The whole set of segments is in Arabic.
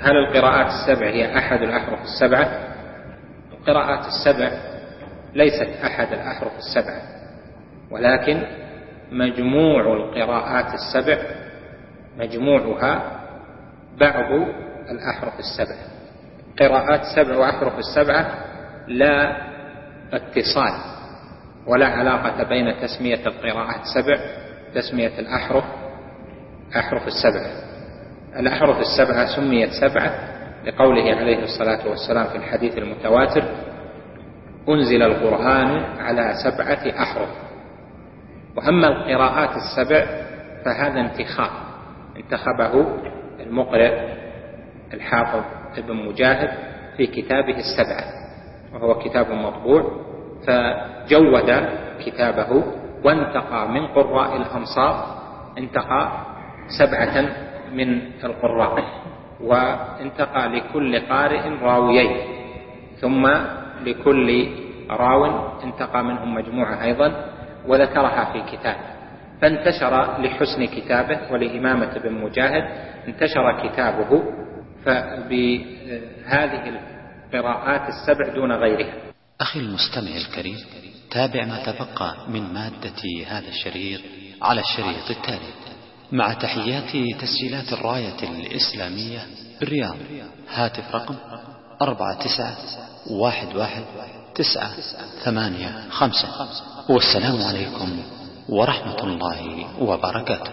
هل القراءات السبع هي أحد الأحرف السبعة؟ القراءات السبع ليست أحد الأحرف السبعة، ولكن مجموع القراءات السبع مجموعها بعض الأحرف السبع. قراءات السبع وأحرف السبعة لا اتصال ولا علاقة بين تسمية القراءات السبع تسمية أحرف السبعة. الأحرف السبعة سميت سبعة لقوله عليه الصلاة والسلام في الحديث المتواتر: أنزل القرآن على 7 أحرف. وأما القراءات السبع فهذا انتخبه المقرئ الحافظ ابن مجاهد في كتابه السبعة، وهو كتاب مطبوع، فجود كتابه وانتقى من قراء الأمصار، انتقى 7 من القراء، وانتقى لكل قارئ راويين، ثم لكل راو انتقى منهم مجموعة أيضا وذكرها في كتاب، فانتشر لحسن كتابه ولإمامة ابن مجاهد انتشر كتابه بهذه القراءات السبع دون غيرها. أخي المستمع الكريم، تابع ما تبقى من مادة هذا الشريط على الشريط التالي، مع تحيات تسجيلات الراية الإسلامية بالرياض. هاتف رقم 49111985. والسلام عليكم ورحمة الله وبركاته.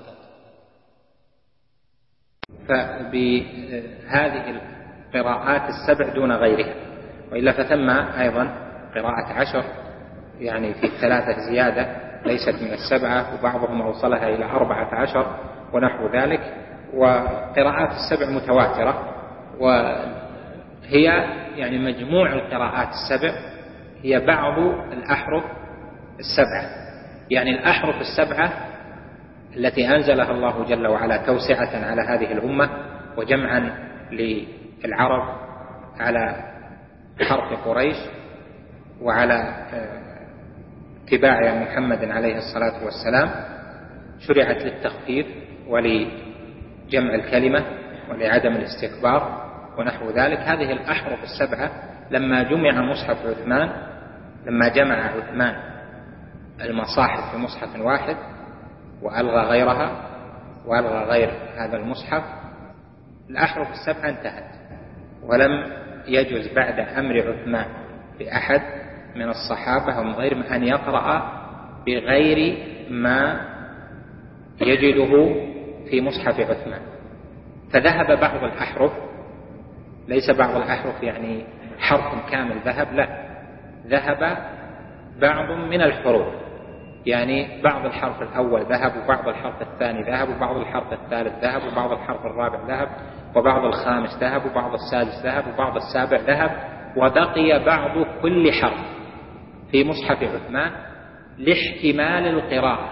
فبهذه القراءات السبع دون غيرها، وإلا فثم أيضا قراءة 10 يعني في 3 زيادة ليست من 7، وبعضهم أوصلها إلى 14 ونحو ذلك. وقراءات السبع متواترة، وهي يعني مجموع القراءات السبع هي بعض الأحرف السبعة، يعني الأحرف السبعة التي أنزلها الله جل وعلا توسعة على هذه الأمة وجمعا للعرب على حرف قريش وعلى اتباع محمد عليه الصلاة والسلام، شرعت للتخفيف ولجمع الكلمة ولعدم الاستكبار ونحو ذلك. هذه الأحرف السبعة لما جمع مصحف عثمان، لما جمع عثمان المصاحف في مصحف واحد وألغى غيرها وألغى غير هذا المصحف، الأحرف السبعة انتهت، ولم يجوز بعد أمر عثمان بأحد من الصحابة ومن غيرهم أن يقرأ بغير ما يجده في مصحف عثمان. فذهب بعض الأحرف، ليس بعض الأحرف يعني حرف كامل ذهب، لا، ذهب بعض من الحروف، يعني بعض الحرف الأول ذهب، وبعض الحرف الثاني ذهب، وبعض الحرف الثالث ذهب، وبعض الحرف الرابع ذهب، وبعض الخامس ذهب، وبعض السادس ذهب، وبعض السابع ذهب، وبقي بعض كل حرف في مصحف عثمان لاحتمال القراءة،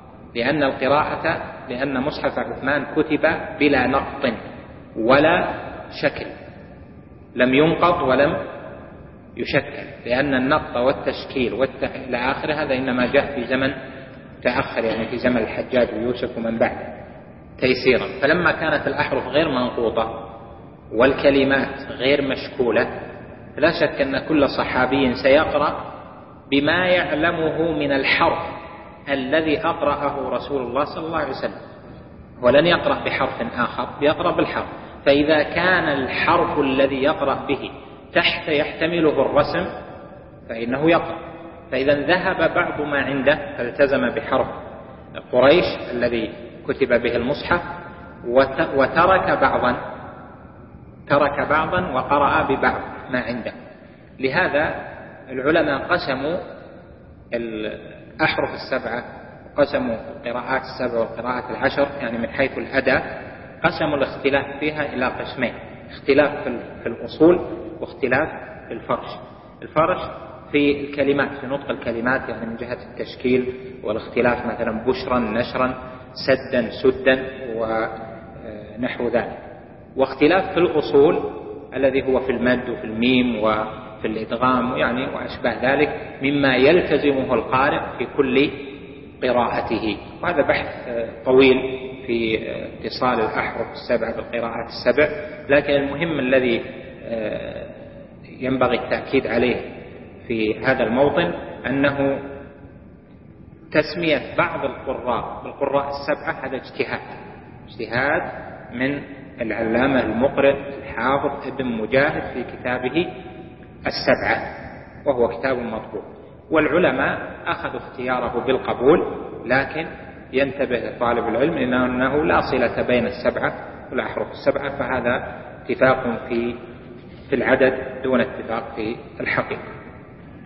لأن مصحف عثمان كتب بلا نقط ولا شكل، لم ينقط ولم يشكل، لأن النقط والتشكيل إلى آخره هذا إنما جاء في زمن تأخر، يعني في زمن الحجاج ويوسف ومن بعده تيسيرا. فلما كانت الأحرف غير منقوطة والكلمات غير مشكولة، لا شك أن كل صحابي سيقرأ بما يعلمه من الحرف الذي أقرأه رسول الله صلى الله عليه وسلم، ولن يقرأ بحرف آخر، يقرأ بالحرف. فإذا كان الحرف الذي يقرأ به تحت يحتمله الرسم فإنه يقرأ. فإذا ذهب بعض ما عنده فالتزم بحرف قريش الذي كتب به المصحف، ترك بعضا وقرأ ببعض ما عنده. لهذا العلماء قسموا الأحرف السبعة، قسموا القراءات السبع والقراءات 10 يعني من حيث الأداء، قسموا الاختلاف فيها إلى قسمين: اختلاف في الأصول واختلاف في الفرش في الكلمات، في نطق الكلمات، يعني من جهة التشكيل والاختلاف، مثلا بشرا نشرا سدا سدا ونحو ذلك. واختلاف في الأصول الذي هو في المد وفي الميم وفي الإدغام يعني وأشباه ذلك مما يلتزمه القارئ في كل قراءته. وهذا بحث طويل في اتصال الأحرف السبع بالقراءات السبع، لكن المهم الذي ينبغي التأكيد عليه في هذا الموطن أنه تسمية بعض القراء بالقراء السبعة هذا اجتهاد من العلامة المقرئ الحافظ ابن مجاهد في كتابه السبعة، وهو كتاب مطبوع، والعلماء أخذوا اختياره بالقبول، لكن ينتبه طالب العلم أنه لا صلة بين السبعة والأحرف السبعة، فهذا اتفاق في العدد دون اتفاق في الحقيقة.